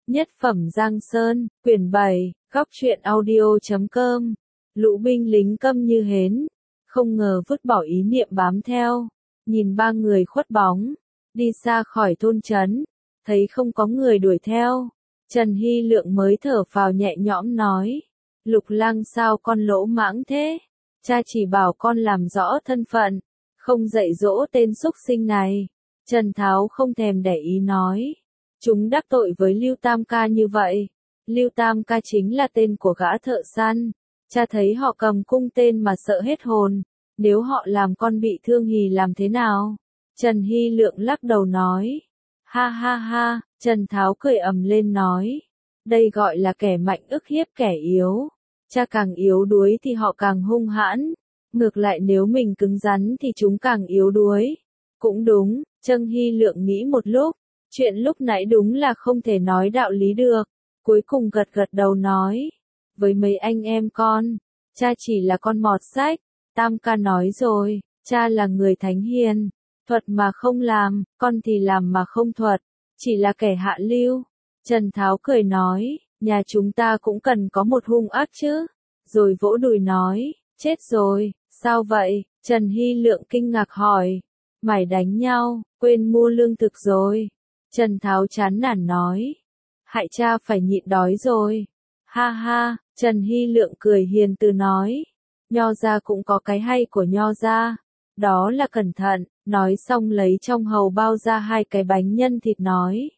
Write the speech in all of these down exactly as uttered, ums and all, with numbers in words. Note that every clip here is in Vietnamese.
Nhất phẩm Giang Sơn, quyển bảy, góc truyện audio chấm com. Lũ binh lính câm như hến, không ngờ vứt bỏ ý niệm bám theo, nhìn ba người khuất bóng, đi xa khỏi thôn trấn, thấy không có người đuổi theo. Trần Hy Lượng mới thở phào nhẹ nhõm nói, Lục Lang sao con lỗ mãng thế, cha chỉ bảo con làm rõ thân phận, không dạy dỗ tên xúc sinh này. Trần Tháo không thèm để ý nói, chúng đắc tội với Lưu Tam ca như vậy. Lưu Tam ca chính là tên của gã thợ săn, cha thấy họ cầm cung tên mà sợ hết hồn, nếu họ làm con bị thương thì làm thế nào? Trần Hy Lượng lắc đầu nói, ha ha ha. Trần Tháo cười ầm lên nói, đây gọi là kẻ mạnh ức hiếp kẻ yếu, cha càng yếu đuối thì họ càng hung hãn, ngược lại nếu mình cứng rắn thì chúng càng yếu đuối. Cũng đúng, Trần Hy Lượng nghĩ một lúc, chuyện lúc nãy đúng là không thể nói đạo lý được, cuối cùng gật gật đầu nói, với mấy anh em con, cha chỉ là con mọt sách. Tam ca nói rồi, cha là người thánh hiền, thuật mà không làm, con thì làm mà không thuật, chỉ là kẻ hạ lưu. Trần Tháo cười nói, nhà chúng ta cũng cần có một hung ác chứ, rồi vỗ đùi nói, chết rồi, sao vậy? Trần Hy Lượng kinh ngạc hỏi, mày đánh nhau, quên mua lương thực rồi. Trần Tháo chán nản nói, hại cha phải nhịn đói rồi. Ha ha. Trần Hy Lượng cười hiền từ nói, Nho gia cũng có cái hay của Nho gia, đó là cẩn thận. Nói xong lấy trong hầu bao ra hai cái bánh nhân thịt nói,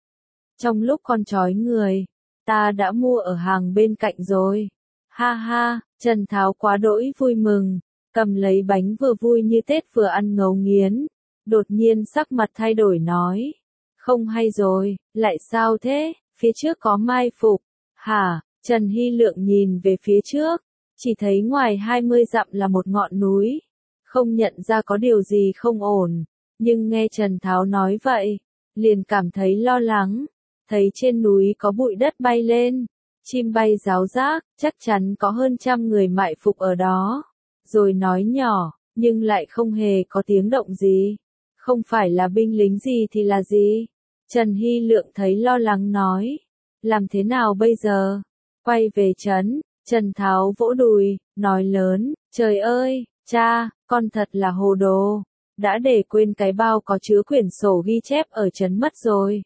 trong lúc con trói người, ta đã mua ở hàng bên cạnh rồi. Ha ha. Trần Tháo quá đỗi vui mừng, cầm lấy bánh vừa vui như Tết vừa ăn ngấu nghiến, đột nhiên sắc mặt thay đổi nói, không hay rồi, lại sao thế, phía trước có mai phục. Hả? Trần Hy Lượng nhìn về phía trước, chỉ thấy ngoài hai mươi dặm là một ngọn núi, không nhận ra có điều gì không ổn, nhưng nghe Trần Tháo nói vậy, liền cảm thấy lo lắng, thấy trên núi có bụi đất bay lên, chim bay ráo rác, chắc chắn có hơn trăm người mại phục ở đó, rồi nói nhỏ, nhưng lại không hề có tiếng động gì, không phải là binh lính gì thì là gì. Trần Hy Lượng thấy lo lắng nói, làm thế nào bây giờ? Quay về trấn. Trần Tháo vỗ đùi, nói lớn, trời ơi, cha, con thật là hồ đồ, đã để quên cái bao có chứa quyển sổ ghi chép ở trấn mất rồi.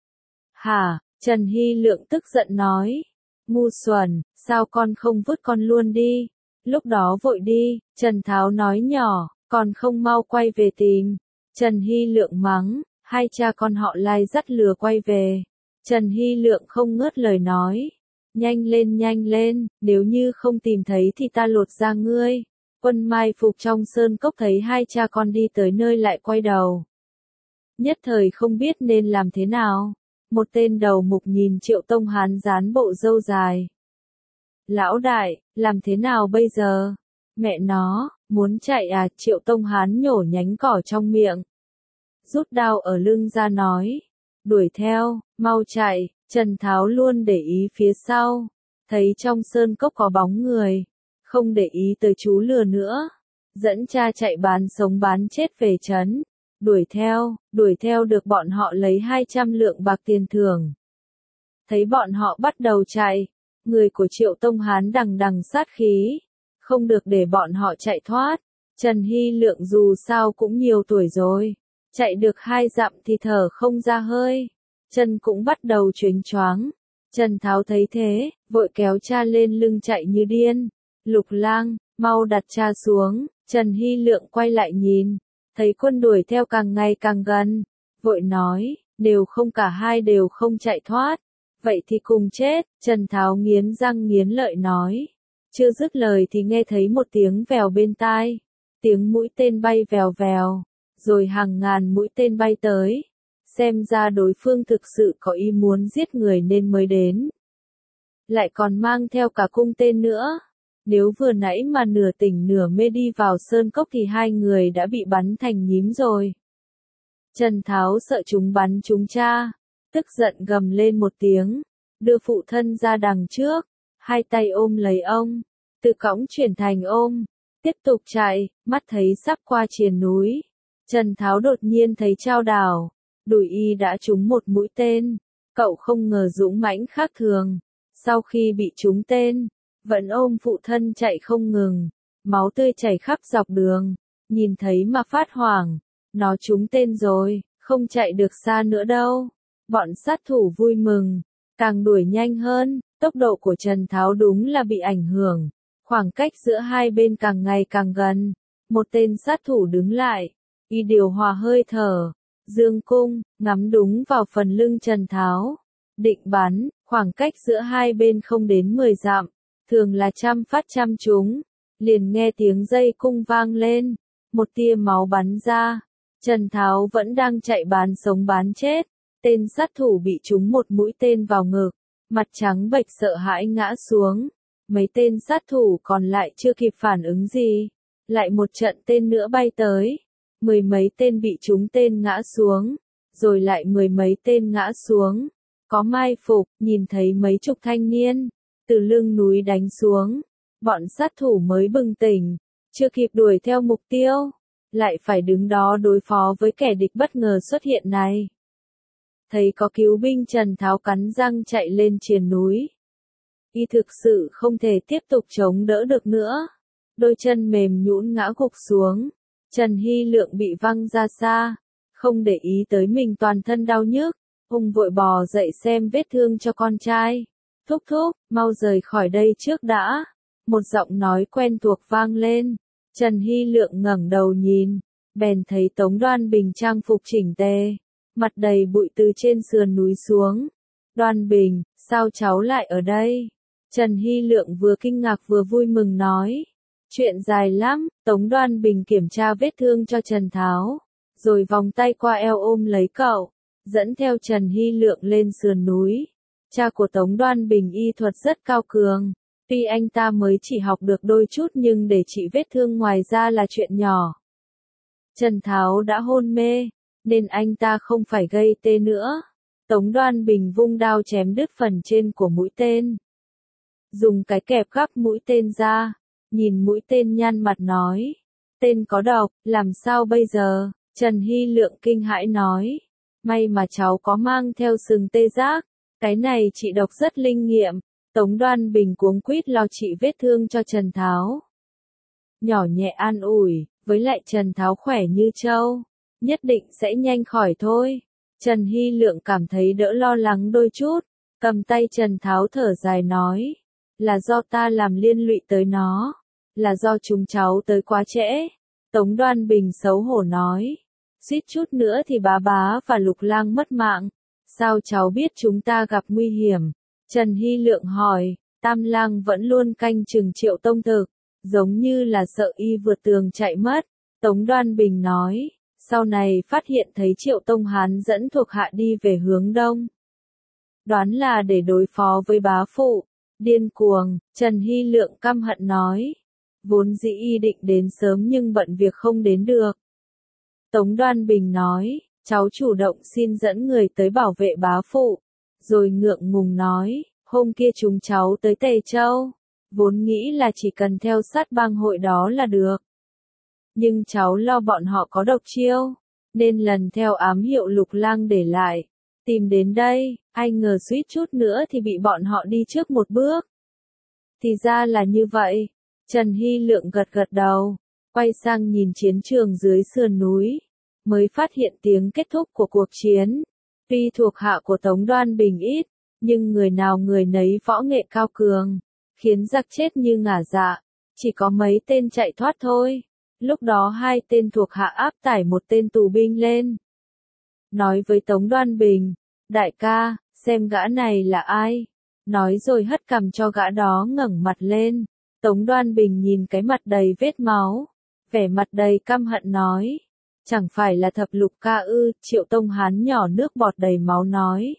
Hả? Trần Hy Lượng tức giận nói, ngu xuẩn, sao con không vứt con luôn đi, lúc đó vội đi. Trần Tháo nói nhỏ, còn không mau quay về tìm. Trần Hy Lượng mắng, hai cha con họ lai dắt lừa quay về. Trần Hy Lượng không ngớt lời nói, nhanh lên nhanh lên, nếu như không tìm thấy thì ta lột da ngươi. Quân mai phục trong sơn cốc thấy hai cha con đi tới nơi lại quay đầu, nhất thời không biết nên làm thế nào. Một tên đầu mục nhìn Triệu Tông Hán dán bộ râu dài, lão đại, làm thế nào bây giờ? Mẹ nó, muốn chạy à? Triệu Tông Hán nhổ nhánh cỏ trong miệng, rút đao ở lưng ra nói, đuổi theo, mau chạy. Trần Tháo luôn để ý phía sau, thấy trong sơn cốc có bóng người, không để ý tới chú lừa nữa, dẫn cha chạy bán sống bán chết về trấn, đuổi theo, đuổi theo được bọn họ lấy hai trăm lượng bạc tiền thưởng. Thấy bọn họ bắt đầu chạy, người của Triệu Tông Hán đằng đằng sát khí, không được để bọn họ chạy thoát. Trần Hy Lượng dù sao cũng nhiều tuổi rồi, chạy được hai dặm thì thở không ra hơi, chân cũng bắt đầu choáng choáng. Trần Tháo thấy thế, vội kéo cha lên lưng chạy như điên. Lục Lang, mau đặt cha xuống. Trần Hy Lượng quay lại nhìn, thấy quân đuổi theo càng ngày càng gần, vội nói, nếu không cả hai đều không chạy thoát, vậy thì cùng chết. Trần Tháo nghiến răng nghiến lợi nói, chưa dứt lời thì nghe thấy một tiếng vèo bên tai, tiếng mũi tên bay vèo vèo, rồi hàng ngàn mũi tên bay tới. Xem ra đối phương thực sự có ý muốn giết người nên mới đến, lại còn mang theo cả cung tên nữa. Nếu vừa nãy mà nửa tỉnh nửa mê đi vào sơn cốc thì hai người đã bị bắn thành nhím rồi. Trần Tháo sợ chúng bắn trúng cha, tức giận gầm lên một tiếng, đưa phụ thân ra đằng trước, hai tay ôm lấy ông, từ cõng chuyển thành ôm, tiếp tục chạy. Mắt thấy sắp qua triền núi, Trần Tháo đột nhiên thấy chao đảo, đùi y đã trúng một mũi tên, Cậu không ngờ dũng mãnh khác thường. Sau khi bị trúng tên, vẫn ôm phụ thân chạy không ngừng, máu tươi chảy khắp dọc đường, nhìn thấy mà phát hoảng, nó trúng tên rồi, không chạy được xa nữa đâu. Bọn sát thủ vui mừng, càng đuổi nhanh hơn, tốc độ của Trần Tháo đúng là bị ảnh hưởng, khoảng cách giữa hai bên càng ngày càng gần. Một tên sát thủ đứng lại, y điều hòa hơi thở, dương cung, ngắm đúng vào phần lưng Trần Tháo, định bắn, khoảng cách giữa hai bên không đến mười dặm, thường là trăm phát trăm trúng, liền nghe tiếng dây cung vang lên, một tia máu bắn ra, Trần Tháo vẫn đang chạy bán sống bán chết, tên sát thủ bị trúng một mũi tên vào ngực, mặt trắng bệch sợ hãi ngã xuống, mấy tên sát thủ còn lại chưa kịp phản ứng gì, lại một trận tên nữa bay tới, mười mấy tên bị trúng tên ngã xuống, rồi lại mười mấy tên ngã xuống. Có mai phục, nhìn thấy mấy chục thanh niên, từ lưng núi đánh xuống, bọn sát thủ mới bừng tỉnh, chưa kịp đuổi theo mục tiêu, lại phải đứng đó đối phó với kẻ địch bất ngờ xuất hiện này. Thấy có cứu binh, Trần Tháo cắn răng chạy lên triền núi. Y thực sự không thể tiếp tục chống đỡ được nữa, đôi chân mềm nhũn ngã gục xuống, Trần Hy Lượng bị văng ra xa, không để ý tới mình toàn thân đau nhức. Hùng vội bò dậy xem vết thương cho con trai. Thúc thúc, mau rời khỏi đây trước đã. Một giọng nói quen thuộc vang lên. Trần Hy Lượng ngẩng đầu nhìn, bèn thấy Tống Đoan Bình trang phục chỉnh tề, mặt đầy bụi từ trên sườn núi xuống. Đoan Bình, sao cháu lại ở đây? Trần Hy Lượng vừa kinh ngạc vừa vui mừng nói. Chuyện dài lắm. Tống Đoan Bình kiểm tra vết thương cho Trần Tháo, rồi vòng tay qua eo ôm lấy cậu, dẫn theo Trần Hy Lượng lên sườn núi. Cha của Tống Đoan Bình y thuật rất cao cường, tuy anh ta mới chỉ học được đôi chút nhưng để trị vết thương ngoài ra là chuyện nhỏ. Trần Tháo đã hôn mê, nên anh ta không phải gây tê nữa. Tống Đoan Bình vung đao chém đứt phần trên của mũi tên, dùng cái kẹp gắp mũi tên ra, nhìn mũi tên nhăn mặt nói, tên có độc, làm sao bây giờ? Trần Hy Lượng kinh hãi nói, may mà cháu có mang theo sừng tê giác, cái này trị độc rất linh nghiệm. Tống Đoan Bình cuống quýt lo trị vết thương cho Trần Tháo, nhỏ nhẹ an ủi, với lại Trần Tháo khỏe như trâu, nhất định sẽ nhanh khỏi thôi. Trần Hy Lượng cảm thấy đỡ lo lắng đôi chút, cầm tay Trần Tháo thở dài nói, là do ta làm liên lụy tới nó, là do chúng cháu tới quá trễ. Tống Đoan Bình xấu hổ nói, suýt chút nữa thì bá bá và Lục Lang mất mạng, sao cháu biết chúng ta gặp nguy hiểm? Trần Hy Lượng hỏi, Tam Lang vẫn luôn canh chừng Triệu Tông Thực, giống như là sợ y vượt tường chạy mất. Tống Đoan Bình nói, sau này phát hiện thấy Triệu Tông Hán dẫn thuộc hạ đi về hướng đông, đoán là để đối phó với bá phụ. Điên cuồng. Trần Hy Lượng căm hận nói, vốn dĩ y định đến sớm nhưng bận việc không đến được. Tống Đoan Bình nói, cháu chủ động xin dẫn người tới bảo vệ bá phụ, rồi ngượng ngùng nói, hôm kia chúng cháu tới Tề Châu, vốn nghĩ là chỉ cần theo sát bang hội đó là được. Nhưng cháu lo bọn họ có độc chiêu, nên lần theo ám hiệu Lục Lang để lại, tìm đến đây, ai ngờ suýt chút nữa thì bị bọn họ đi trước một bước. Thì ra là như vậy. Trần Hy Lượng gật gật đầu, quay sang nhìn chiến trường dưới sườn núi, mới phát hiện tiếng kết thúc của cuộc chiến. Tuy thuộc hạ của Tống Đoan Bình ít, nhưng người nào người nấy võ nghệ cao cường, khiến giặc chết như ngả dạ, chỉ có mấy tên chạy thoát thôi. Lúc đó hai tên thuộc hạ áp tải một tên tù binh lên, nói với Tống Đoan Bình, đại ca, xem gã này là ai? Nói rồi hất cằm cho gã đó ngẩng mặt lên. Tống Đoan Bình nhìn cái mặt đầy vết máu, vẻ mặt đầy căm hận nói, chẳng phải là Thập Lục ca ư? Triệu Tông Hán nhỏ nước bọt đầy máu nói,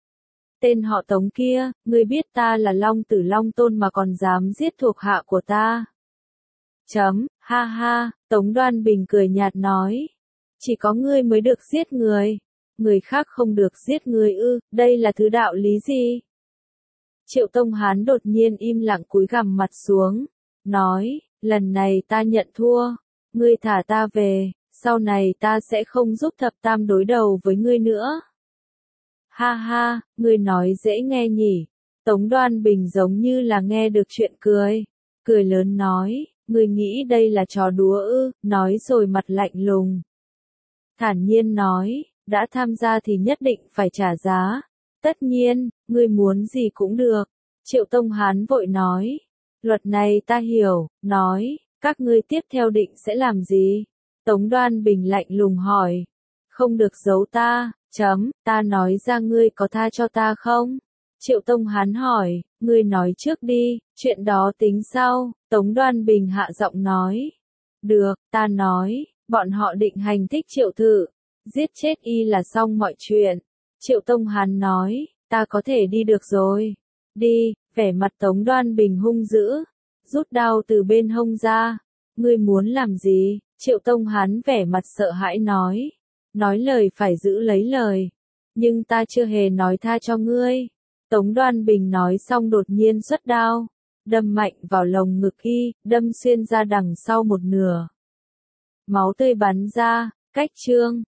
tên họ Tống kia, ngươi biết ta là Long Tử Long Tôn mà còn dám giết thuộc hạ của ta? Chấm, ha ha. Tống Đoan Bình cười nhạt nói, chỉ có ngươi mới được giết người, người khác không được giết người ư? Đây là thứ đạo lý gì? Triệu Tông Hán đột nhiên im lặng cúi gằm mặt xuống, nói, lần này ta nhận thua, ngươi thả ta về, sau này ta sẽ không giúp thập tam đối đầu với ngươi nữa. Ha ha, ngươi nói dễ nghe nhỉ. Tống Đoan Bình giống như là nghe được chuyện cười. Cười lớn nói, ngươi nghĩ đây là trò đùa ư, nói rồi mặt lạnh lùng. Thản nhiên nói, đã tham gia thì nhất định phải trả giá. Tất nhiên, ngươi muốn gì cũng được. Triệu Tông Hán vội nói, luật này ta hiểu, nói, các ngươi tiếp theo định sẽ làm gì? Tống Đoan Bình lạnh lùng hỏi, không được giấu ta, chấm, ta nói ra ngươi có tha cho ta không? Triệu Tông Hán hỏi, ngươi nói trước đi, chuyện đó tính sau. Tống Đoan Bình hạ giọng nói, được, ta nói, bọn họ định hành thích Triệu Thự, giết chết y là xong mọi chuyện. Triệu Tông Hán nói, ta có thể đi được rồi. Đi, vẻ mặt Tống Đoan Bình hung dữ, rút đao từ bên hông ra. Ngươi muốn làm gì? Triệu Tông Hán vẻ mặt sợ hãi nói. Nói lời phải giữ lấy lời. Nhưng ta chưa hề nói tha cho ngươi. Tống Đoan Bình nói xong đột nhiên xuất đao. Đâm mạnh vào lồng ngực y, đâm xuyên ra đằng sau một nửa. Máu tươi bắn ra, cách chương.